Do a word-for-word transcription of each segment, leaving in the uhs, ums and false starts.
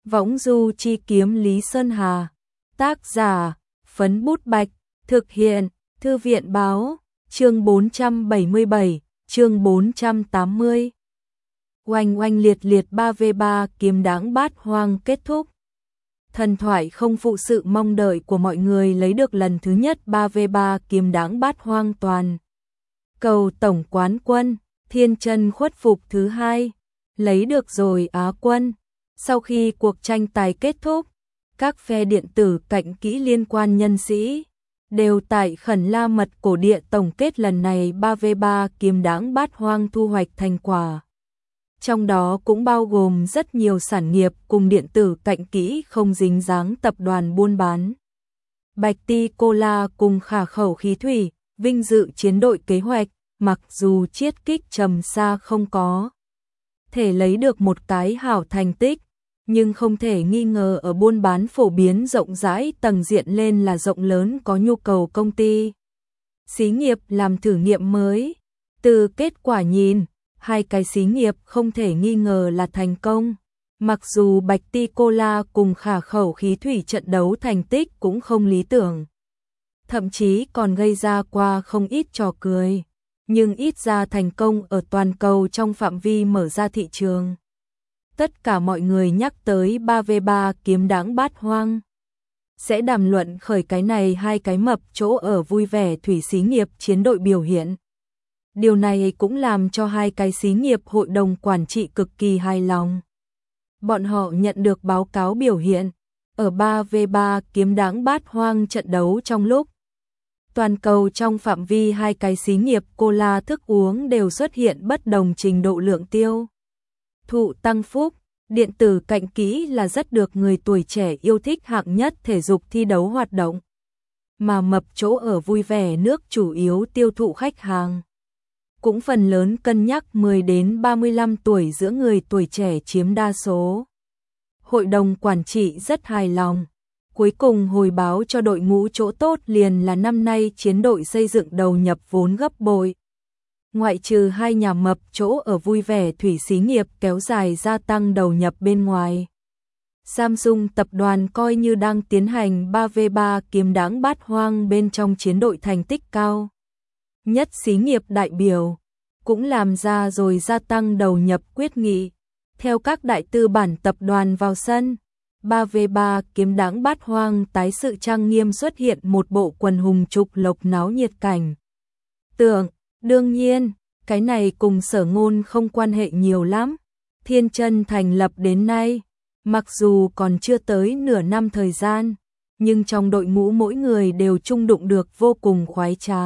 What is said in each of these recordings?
Võng du chi kiếm Lý Sơn Hà. Tác giả, Phấn Bút Bạch. Thực hiện, Thư viện Báo. Chương bốn trăm bảy mươi bảy, chương bốn trăm tám mươi. Oanh oanh liệt liệt ba vs ba kiếm đãng bát hoang kết thúc. Thần thoại không phụ sự mong đợi của mọi người lấy được lần thứ nhất ba vs ba kiếm đãng bát hoang toàn. Cầu tổng quán quân, Thiên Chân khuất phục thứ hai, lấy được rồi Á quân. Sau khi cuộc tranh tài kết thúc, các phe điện tử cạnh kỹ liên quan nhân sĩ đều tại Khẩn La Mật Cổ Địa tổng kết lần này ba vs ba kiếm đãng bát hoang thu hoạch thành quả. Trong đó cũng bao gồm rất nhiều sản nghiệp cùng điện tử cạnh kỹ không dính dáng tập đoàn buôn bán. Bạch Ti Cola cùng Khả Khẩu Khí Thủy, vinh dự chiến đội kế hoạch, mặc dù chiết kích trầm xa không có thể lấy được một cái hảo thành tích, nhưng không thể nghi ngờ ở buôn bán phổ biến rộng rãi tầng diện lên là rộng lớn có nhu cầu công ty. Xí nghiệp làm thử nghiệm mới. Từ kết quả nhìn, hai cái xí nghiệp không thể nghi ngờ là thành công. Mặc dù Bạch Ti Cola cùng Khả Khẩu Khí Thủy trận đấu thành tích cũng không lý tưởng, thậm chí còn gây ra qua không ít trò cười, nhưng ít ra thành công ở toàn cầu trong phạm vi mở ra thị trường. Tất cả mọi người nhắc tới ba vs ba kiếm đãng bát hoang, sẽ đàm luận khởi cái này hai cái mập chỗ ở vui vẻ thủy xí nghiệp chiến đội biểu hiện. Điều này cũng làm cho hai cái xí nghiệp hội đồng quản trị cực kỳ hài lòng. Bọn họ nhận được báo cáo biểu hiện ở ba vs ba kiếm đãng bát hoang trận đấu trong lúc toàn cầu trong phạm vi hai cái xí nghiệp cola thức uống đều xuất hiện bất đồng trình độ lượng tiêu thụ tăng phúc. Điện tử cạnh kỹ là rất được người tuổi trẻ yêu thích hạng nhất thể dục thi đấu hoạt động, mà mập chỗ ở vui vẻ nước chủ yếu tiêu thụ khách hàng cũng phần lớn cân nhắc mười đến ba mươi lăm tuổi giữa người tuổi trẻ chiếm đa số. Hội đồng quản trị rất hài lòng. Cuối cùng hồi báo cho đội ngũ chỗ tốt liền là năm nay chiến đội xây dựng đầu nhập vốn gấp bội. Ngoại trừ hai nhà mập chỗ ở vui vẻ thủy xí nghiệp kéo dài gia tăng đầu nhập bên ngoài, Samsung tập đoàn coi như đang tiến hành ba vs ba kiếm đãng bát hoang bên trong chiến đội thành tích cao nhất xí nghiệp đại biểu, cũng làm ra rồi gia tăng đầu nhập quyết nghị. Theo các đại tư bản tập đoàn vào sân, ba vs ba kiếm đãng bát hoang tái sự trang nghiêm xuất hiện một bộ quần hùng trục lộc náo nhiệt cảnh tượng. Đương nhiên, cái này cùng Sở Ngôn không quan hệ nhiều lắm. Thiên Chân thành lập đến nay, mặc dù còn chưa tới nửa năm thời gian, nhưng trong đội ngũ mỗi người đều chung đụng được vô cùng khoái trá.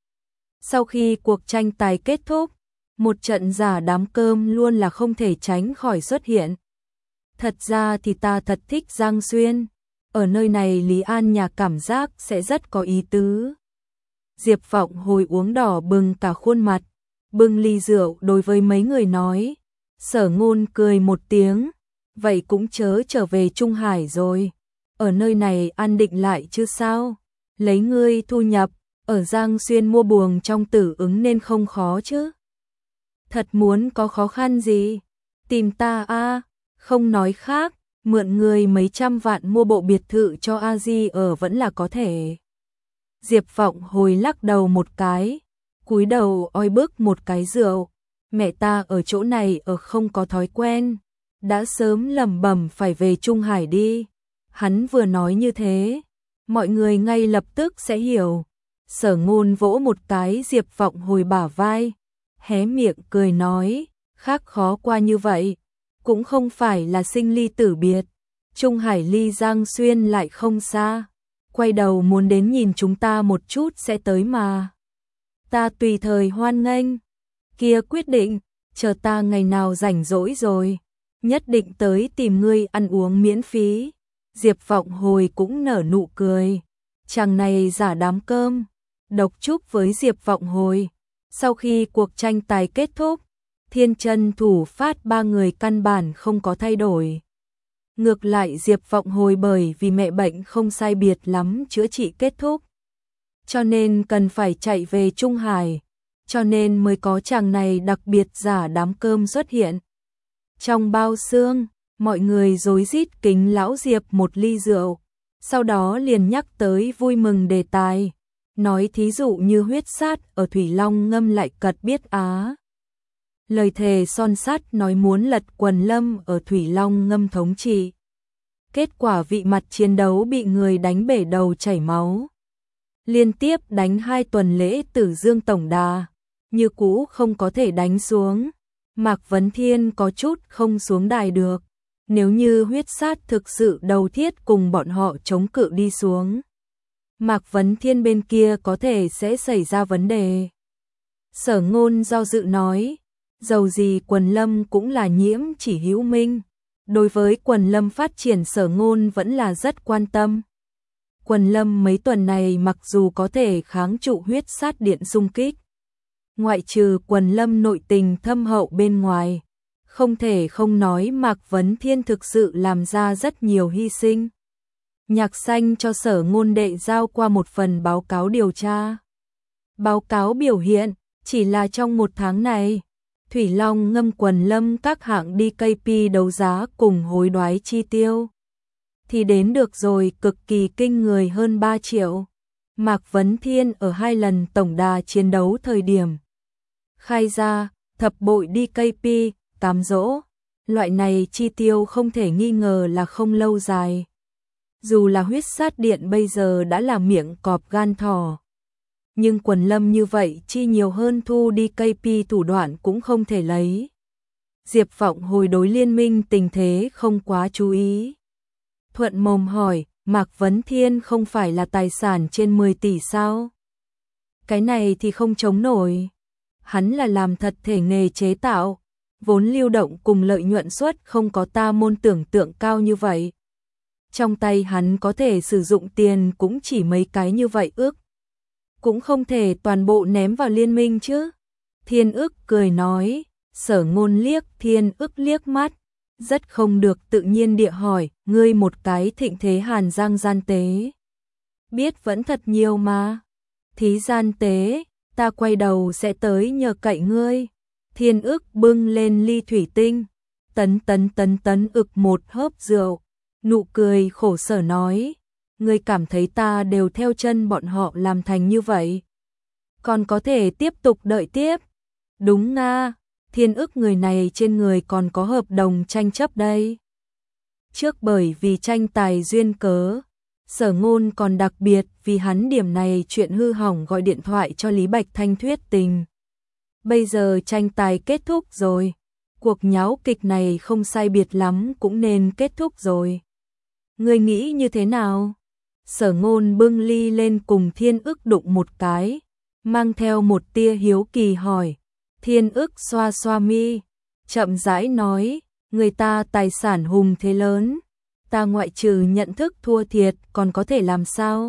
Sau khi cuộc tranh tài kết thúc, một trận giả đám cơm luôn là không thể tránh khỏi xuất hiện. Thật ra thì ta thật thích Giang Xuyên, ở nơi này Lý An nhà cảm giác sẽ rất có ý tứ. Diệp Vọng hồi uống đỏ bừng cả khuôn mặt, bưng ly rượu đối với mấy người nói. Sở Ngôn cười một tiếng, vậy cũng chớ trở về Trung Hải rồi, ở nơi này an định lại chứ sao, lấy ngươi thu nhập, ở Giang Xuyên mua buồng trong Tử Ứng nên không khó chứ. Thật muốn có khó khăn gì, tìm ta a, không nói khác, mượn người mấy trăm vạn mua bộ biệt thự cho A Di ở vẫn là có thể. Diệp Vọng hồi lắc đầu một cái, cúi đầu oi bức một cái rượu. Mẹ ta ở chỗ này ở không có thói quen, đã sớm lẩm bẩm phải về Trung Hải đi. Hắn vừa nói như thế, mọi người ngay lập tức sẽ hiểu. Sở Ngôn vỗ một cái Diệp Vọng hồi bả vai, hé miệng cười nói, khác khó qua như vậy, cũng không phải là sinh ly tử biệt. Trung Hải ly Giang Xuyên lại không xa, quay đầu muốn đến nhìn chúng ta một chút sẽ tới mà. Ta tùy thời hoan nghênh. Kia quyết định, chờ ta ngày nào rảnh rỗi rồi, nhất định tới tìm ngươi ăn uống miễn phí. Diệp Vọng hồi cũng nở nụ cười. Chàng này giả đám cơm, độc chúc với Diệp Vọng hồi. Sau khi cuộc tranh tài kết thúc, Thiên Chân thủ phát ba người căn bản không có thay đổi. Ngược lại Diệp Vọng hồi bởi vì mẹ bệnh không sai biệt lắm chữa trị kết thúc, cho nên cần phải chạy về Trung Hải, cho nên mới có chàng này đặc biệt giả đám cơm xuất hiện. Trong bao xương, Mọi người rối rít kính lão Diệp một ly rượu, sau đó liền nhắc tới vui mừng đề tài, nói thí dụ như huyết sát ở Thủy Long Ngâm lại cật biết á. Lời thề son sắt nói muốn lật Quần Lâm ở Thủy Long Ngâm thống trị. Kết quả vị mặt chiến đấu bị người đánh bể đầu chảy máu. Liên tiếp đánh hai tuần lễ Tử Dương tổng đà, như cũ không có thể đánh xuống. Mạc Vấn Thiên có chút không xuống đài được. Nếu như huyết sát thực sự đầu thiết cùng bọn họ chống cự đi xuống, Mạc Vấn Thiên bên kia có thể sẽ xảy ra vấn đề. Sở Ngôn do dự nói, dầu gì Quần Lâm cũng là Nhiễm Chỉ hữu minh. Đối với Quần Lâm phát triển Sở Ngôn vẫn là rất quan tâm. Quần Lâm mấy tuần này mặc dù có thể kháng trụ huyết sát điện xung kích, ngoại trừ Quần Lâm nội tình thâm hậu bên ngoài, không thể không nói Mạc Vấn Thiên thực sự làm ra rất nhiều hy sinh. Nhạc Xanh cho Sở Ngôn đệ giao qua một phần báo cáo điều tra. Báo cáo biểu hiện, chỉ là trong một tháng này, Thủy Long Ngâm Quần Lâm các hạng đê ca pê đấu giá cùng hối đoái chi tiêu thì đến được rồi, cực kỳ kinh người, hơn ba triệu. Mạc Vấn Thiên ở hai lần tổng đà chiến đấu thời điểm khai ra thập bội đê ca pê, cám dỗ. Loại này chi tiêu không thể nghi ngờ là không lâu dài. Dù là huyết sát điện bây giờ đã là miệng cọp gan thỏ, nhưng Quần Lâm như vậy chi nhiều hơn thu đê ca pê thủ đoạn cũng không thể lấy. Diệp Vọng hồi đối liên minh tình thế không quá chú ý. Thuận mồm hỏi, Mạc Vấn Thiên không phải là tài sản trên mười tỷ sao? Cái này thì không chống nổi. Hắn là làm thật thể nghề chế tạo, vốn lưu động cùng lợi nhuận suất không có ta môn tưởng tượng cao như vậy. Trong tay hắn có thể sử dụng tiền cũng chỉ mấy cái như vậy, ước cũng không thể toàn bộ ném vào liên minh chứ. Thiên Ức cười nói. Sở Ngôn liếc Thiên Ức liếc mắt, rất không được tự nhiên địa hỏi, ngươi một cái thịnh thế Hàn Giang gian tế, biết vẫn thật nhiều mà. Thí gian tế, ta quay đầu sẽ tới nhờ cậy ngươi. Thiên Ức bưng lên ly thủy tinh, tấn tấn tấn tấn ực một hớp rượu, nụ cười khổ sở nói, ngươi cảm thấy ta đều theo chân bọn họ làm thành như vậy, còn có thể tiếp tục đợi tiếp? Đúng nga, Thiên Ức người này trên người còn có hợp đồng tranh chấp đây. Trước bởi vì tranh tài duyên cớ, Sở Ngôn còn đặc biệt vì hắn điểm này chuyện hư hỏng gọi điện thoại cho Lý Bạch Thanh thuyết tình. Bây giờ tranh tài kết thúc rồi, cuộc nháo kịch này không sai biệt lắm cũng nên kết thúc rồi. Ngươi nghĩ như thế nào? Sở Ngôn bưng ly lên cùng Thiên Ức đụng một cái, mang theo một tia hiếu kỳ hỏi. Thiên Ức xoa xoa mi, chậm rãi nói, người ta tài sản hùng thế lớn, ta ngoại trừ nhận thức thua thiệt còn có thể làm sao?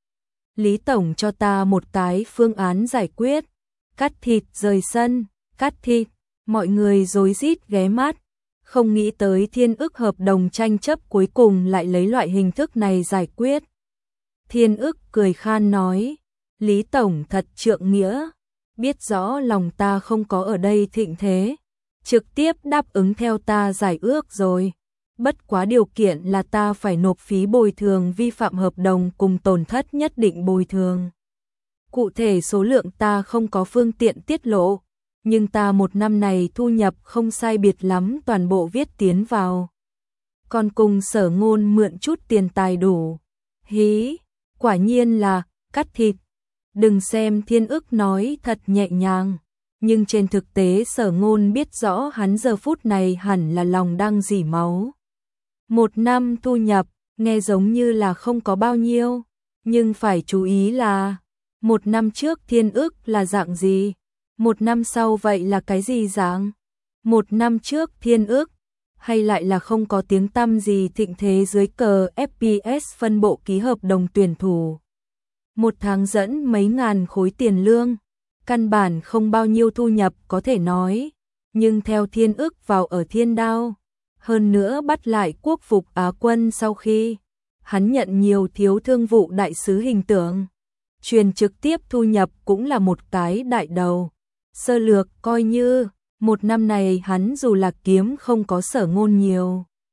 Lý Tổng cho ta một cái phương án giải quyết, cắt thịt rời sân, cắt thịt, mọi người rối rít ghé mắt, không nghĩ tới Thiên Ức hợp đồng tranh chấp cuối cùng lại lấy loại hình thức này giải quyết. Thiên Ức cười khan nói, Lý Tổng thật trượng nghĩa, biết rõ lòng ta không có ở đây thịnh thế, trực tiếp đáp ứng theo ta giải ước rồi. Bất quá điều kiện là ta phải nộp phí bồi thường vi phạm hợp đồng cùng tổn thất nhất định bồi thường. Cụ thể số lượng ta không có phương tiện tiết lộ, nhưng ta một năm này thu nhập không sai biệt lắm toàn bộ viết tiến vào. Còn cùng Sở Ngôn mượn chút tiền tài đủ. Hí, quả nhiên là cắt thịt. Đừng xem Thiên Ức nói thật nhẹ nhàng, nhưng trên thực tế Sở Ngôn biết rõ hắn giờ phút này hẳn là lòng đang rỉ máu. Một năm thu nhập, nghe giống như là không có bao nhiêu, nhưng phải chú ý là một năm trước Thiên Ức là dạng gì, một năm sau vậy là cái gì dạng? Một năm trước Thiên Ức, hay lại là không có tiếng tăm gì thịnh thế dưới cờ ép pê ét phân bộ ký hợp đồng tuyển thủ. Một tháng dẫn mấy ngàn khối tiền lương, căn bản không bao nhiêu thu nhập có thể nói, nhưng theo Thiên Ức vào ở Thiên Đao, hơn nữa bắt lại quốc phục Á quân sau khi hắn nhận nhiều thiếu thương vụ đại sứ hình tượng, truyền trực tiếp thu nhập cũng là một cái đại đầu. Sơ lược coi như một năm này hắn dù là kiếm không có Sở Ngôn nhiều,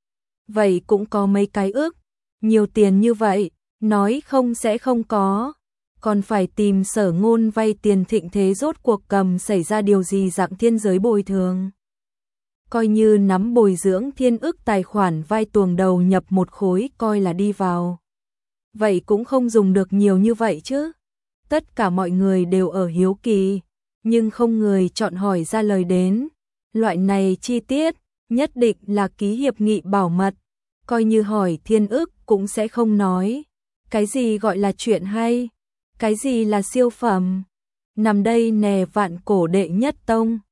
vậy cũng có mấy cái ước, nhiều tiền như vậy, nói không sẽ không có, còn phải tìm Sở Ngôn vay tiền thịnh thế rốt cuộc cầm xảy ra điều gì dạng thiên giới bồi thường. Coi như nắm bồi dưỡng thiên ức tài khoản vai tuồng đầu nhập một khối coi là đi vào. Vậy cũng không dùng được nhiều như vậy chứ. Tất cả mọi người đều ở hiếu kỳ, nhưng không người chọn hỏi ra lời đến. Loại này chi tiết, nhất định là ký hiệp nghị bảo mật, coi như hỏi thiên ức cũng sẽ không nói. Cái gì gọi là chuyện hay? Cái gì là siêu phẩm? Nằm đây nè vạn cổ đệ nhất tông.